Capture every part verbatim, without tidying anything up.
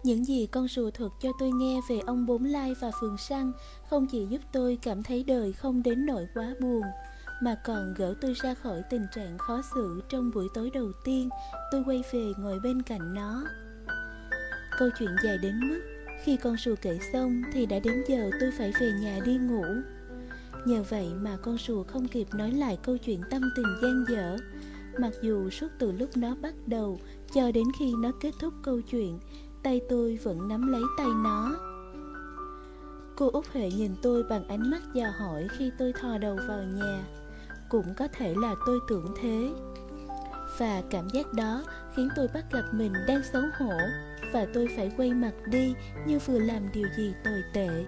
Những gì con rùa thuật cho tôi nghe về ông Bốn Lai và Phường Săn không chỉ giúp tôi cảm thấy đời không đến nỗi quá buồn, mà còn gỡ tôi ra khỏi tình trạng khó xử trong buổi tối đầu tiên tôi quay về ngồi bên cạnh nó. Câu chuyện dài đến mức khi con rùa kể xong thì đã đến giờ tôi phải về nhà đi ngủ. Nhờ vậy mà con rùa không kịp nói lại câu chuyện tâm tình dang dở, mặc dù suốt từ lúc nó bắt đầu cho đến khi nó kết thúc câu chuyện, tay tôi vẫn nắm lấy tay nó. Cô Út Huệ nhìn tôi bằng ánh mắt dò hỏi khi tôi thò đầu vào nhà. Cũng có thể là tôi tưởng thế. Và cảm giác đó khiến tôi bắt gặp mình đang xấu hổ, và tôi phải quay mặt đi như vừa làm điều gì tồi tệ.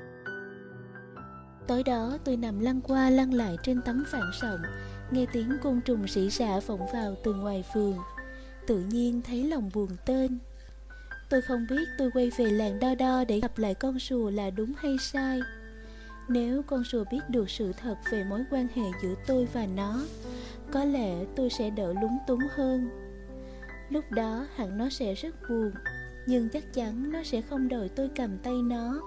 Tối đó tôi nằm lăn qua lăn lại trên tấm phản sọng, nghe tiếng côn trùng rỉ rả vọng vào từ ngoài vườn. Tự nhiên thấy lòng buồn tênh. Tôi không biết tôi quay về làng Đo Đo để gặp lại con rùa là đúng hay sai. Nếu con rùa biết được sự thật về mối quan hệ giữa tôi và nó, có lẽ tôi sẽ đỡ lúng túng hơn. Lúc đó hẳn nó sẽ rất buồn, nhưng chắc chắn nó sẽ không đòi tôi cầm tay nó.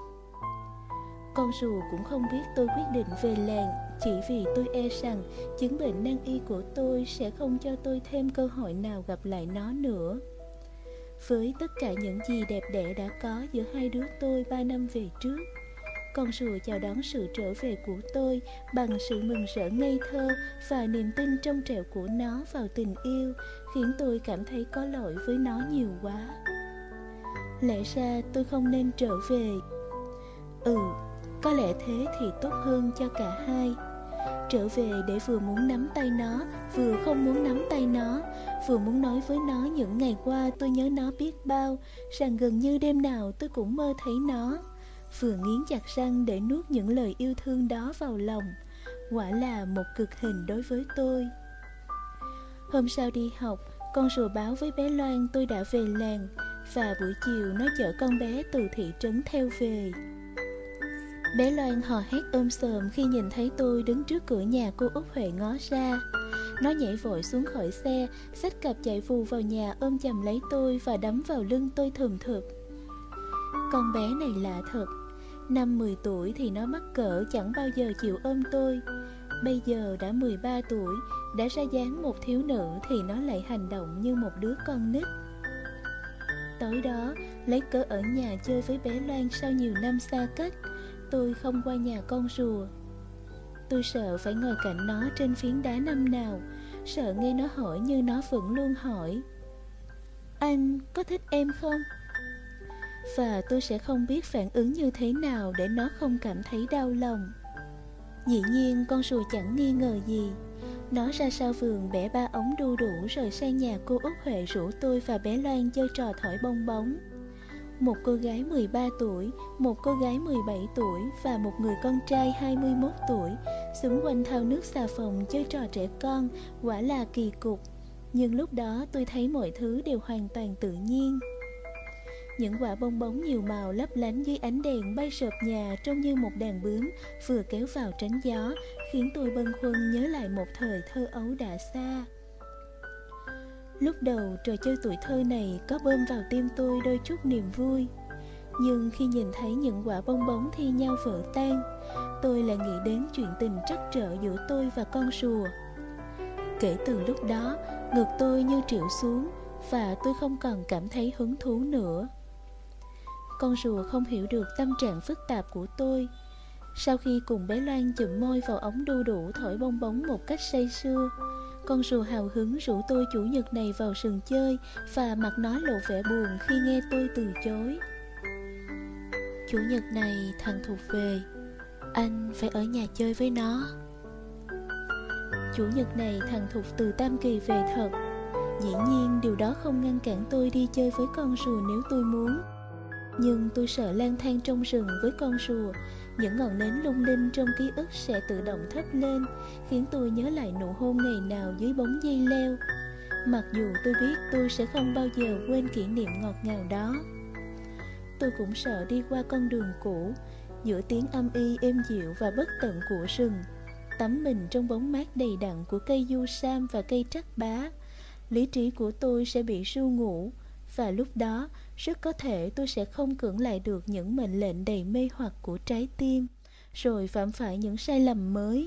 Con rùa cũng không biết tôi quyết định về làng chỉ vì tôi e rằng chứng bệnh nan y của tôi sẽ không cho tôi thêm cơ hội nào gặp lại nó nữa. Với tất cả những gì đẹp đẽ đã có giữa hai đứa tôi ba năm về trước, con rùa chào đón sự trở về của tôi bằng sự mừng rỡ ngây thơ và niềm tin trong trẻo của nó vào tình yêu, khiến tôi cảm thấy có lỗi với nó nhiều quá. Lẽ ra tôi không nên trở về. Ừ, có lẽ thế thì tốt hơn cho cả hai. Trở về để vừa muốn nắm tay nó, vừa không muốn nắm tay nó, vừa muốn nói với nó những ngày qua tôi nhớ nó biết bao, rằng gần như đêm nào tôi cũng mơ thấy nó, vừa nghiến chặt răng để nuốt những lời yêu thương đó vào lòng. Quả là một cực hình đối với tôi. Hôm sau đi học, con rùa báo với bé Loan tôi đã về làng, và buổi chiều nó chở con bé từ thị trấn theo về. Bé Loan hò hét ôm sờm khi nhìn thấy tôi đứng trước cửa nhà cô Út Huệ ngó ra. Nó nhảy vội xuống khỏi xe, xách cặp chạy vù vào nhà ôm chầm lấy tôi và đấm vào lưng tôi thườm thượt. Con bé này lạ thật. Năm mười tuổi thì nó mắc cỡ chẳng bao giờ chịu ôm tôi. Bây giờ đã mười ba tuổi, đã ra dáng một thiếu nữ thì nó lại hành động như một đứa con nít. Tối đó, lấy cớ ở nhà chơi với bé Loan sau nhiều năm xa cách, tôi không qua nhà con rùa. Tôi sợ phải ngồi cạnh nó trên phiến đá năm nào, sợ nghe nó hỏi như nó vẫn luôn hỏi: anh có thích em không? Và tôi sẽ không biết phản ứng như thế nào để nó không cảm thấy đau lòng. Dĩ nhiên con rùa chẳng nghi ngờ gì. Nó ra sau vườn bẻ ba ống đu đủ rồi sang nhà cô Út Huệ rủ tôi và bé Loan chơi trò thổi bong bóng. Một cô gái mười ba tuổi, một cô gái mười bảy tuổi và một người con trai hai mươi mốt tuổi xúm quanh thau nước xà phòng chơi trò trẻ con, quả là kỳ cục. Nhưng lúc đó tôi thấy mọi thứ đều hoàn toàn tự nhiên. Những quả bong bóng nhiều màu lấp lánh dưới ánh đèn bay sợp nhà trông như một đàn bướm vừa kéo vào tránh gió, khiến tôi bâng khuâng nhớ lại một thời thơ ấu đã xa. Lúc đầu trò chơi tuổi thơ này có bơm vào tim tôi đôi chút niềm vui. Nhưng khi nhìn thấy những quả bong bóng thi nhau vỡ tan, tôi lại nghĩ đến chuyện tình trắc trở giữa tôi và con rùa. Kể từ lúc đó, ngực tôi như trĩu xuống và tôi không còn cảm thấy hứng thú nữa. Con rùa không hiểu được tâm trạng phức tạp của tôi. Sau khi cùng bé Loan chụm môi vào ống đu đủ thổi bong bóng một cách say sưa, con rùa hào hứng rủ tôi chủ nhật này vào sân chơi, và mặt nó lộ vẻ buồn khi nghe tôi từ chối. Chủ nhật này thằng Thục về, anh phải ở nhà chơi với nó. Chủ nhật này thằng Thục từ Tam Kỳ về thật. Dĩ nhiên điều đó không ngăn cản tôi đi chơi với con rùa nếu tôi muốn. Nhưng tôi sợ lang thang trong rừng với con rùa, những ngọn nến lung linh trong ký ức sẽ tự động thắp lên, khiến tôi nhớ lại nụ hôn ngày nào dưới bóng dây leo. Mặc dù tôi biết tôi sẽ không bao giờ quên kỷ niệm ngọt ngào đó. Tôi cũng sợ đi qua con đường cũ, giữa tiếng âm y êm dịu và bất tận của rừng, tắm mình trong bóng mát đầy đặn của cây du sam và cây trắc bá. Lý trí của tôi sẽ bị ru ngủ, Và lúc đó, rất có thể tôi sẽ không cưỡng lại được những mệnh lệnh đầy mê hoặc của trái tim, rồi phạm phải những sai lầm mới.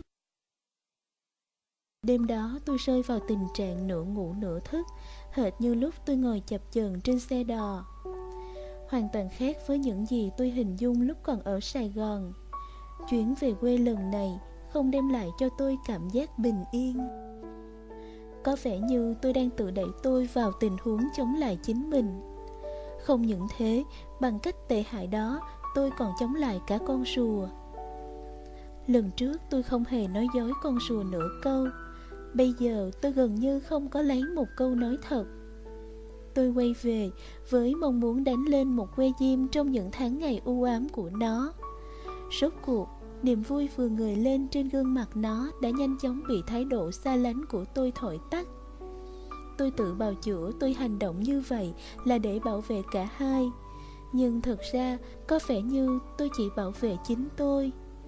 Đêm đó tôi rơi vào tình trạng nửa ngủ nửa thức, hệt như lúc tôi ngồi chập chờn trên xe đò. Hoàn toàn khác với những gì tôi hình dung lúc còn ở Sài Gòn. Chuyến về quê lần này không đem lại cho tôi cảm giác bình yên. Có vẻ như tôi đang tự đẩy tôi vào tình huống chống lại chính mình. Không những thế, bằng cách tệ hại đó, tôi còn chống lại cả con rùa. Lần trước tôi không hề nói dối con rùa nửa câu. Bây giờ tôi gần như không có lấy một câu nói thật. Tôi quay về với mong muốn đánh lên một que diêm trong những tháng ngày u ám của nó. Rốt cuộc, niềm vui vừa ngời lên trên gương mặt nó đã nhanh chóng bị thái độ xa lánh của tôi thổi tắt. Tôi tự bào chữa tôi hành động như vậy là để bảo vệ cả hai. Nhưng thực ra có vẻ như tôi chỉ bảo vệ chính tôi.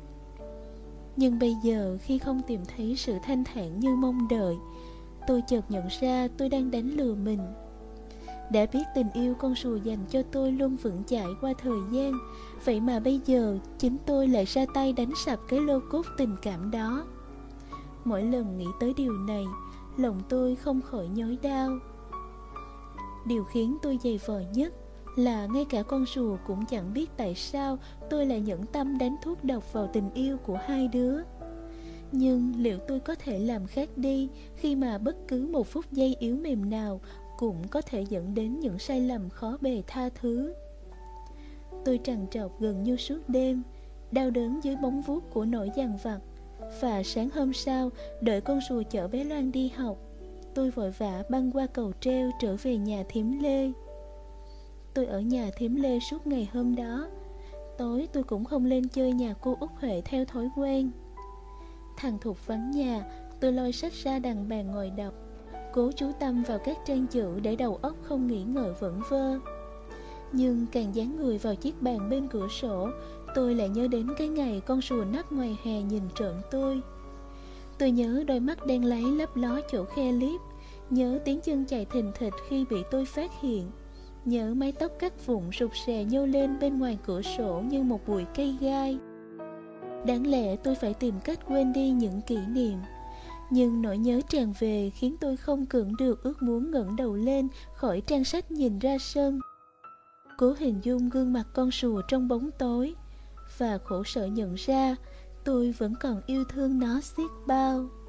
Nhưng bây giờ khi không tìm thấy sự thanh thản như mong đợi, tôi chợt nhận ra tôi đang đánh lừa mình. Đã biết tình yêu con rùa dành cho tôi luôn vững chãi qua thời gian, vậy mà bây giờ chính tôi lại ra tay đánh sập cái lô cốt tình cảm đó. Mỗi lần nghĩ tới điều này, lòng tôi không khỏi nhói đau. Điều khiến tôi dày vò nhất là ngay cả con rùa cũng chẳng biết tại sao tôi lại nhẫn tâm đánh thuốc độc vào tình yêu của hai đứa. Nhưng liệu tôi có thể làm khác đi khi mà bất cứ một phút giây yếu mềm nào cũng có thể dẫn đến những sai lầm khó bề tha thứ? Tôi trằn trọc gần như suốt đêm, đau đớn dưới bóng vuốt của nỗi dằn vặt. Và sáng hôm sau, đợi con rùa chở bé Loan đi học, tôi vội vã băng qua cầu treo trở về nhà thím Lê. Tôi ở nhà thím Lê suốt ngày hôm đó. Tối tôi cũng không lên chơi nhà cô Út Huệ theo thói quen. Thằng Thục vắng nhà, tôi lôi sách ra đằng bàn ngồi đọc, cố chú tâm vào các trang chữ để đầu óc không nghĩ ngợi vẩn vơ. Nhưng càng dán người vào chiếc bàn bên cửa sổ, tôi lại nhớ đến cái ngày con rùa nấp ngoài hè nhìn trộm tôi. Tôi nhớ đôi mắt đen láy lấp ló chỗ khe liếp, nhớ tiếng chân chạy thình thịch khi bị tôi phát hiện, nhớ mái tóc cắt vụn rụt rè nhô lên bên ngoài cửa sổ như một bụi cây gai. Đáng lẽ tôi phải tìm cách quên đi những kỷ niệm, nhưng nỗi nhớ tràn về khiến tôi không cưỡng được ước muốn ngẩng đầu lên khỏi trang sách nhìn ra sân, cố hình dung gương mặt con rùa trong bóng tối, và khổ sở nhận ra tôi vẫn còn yêu thương nó xiết bao.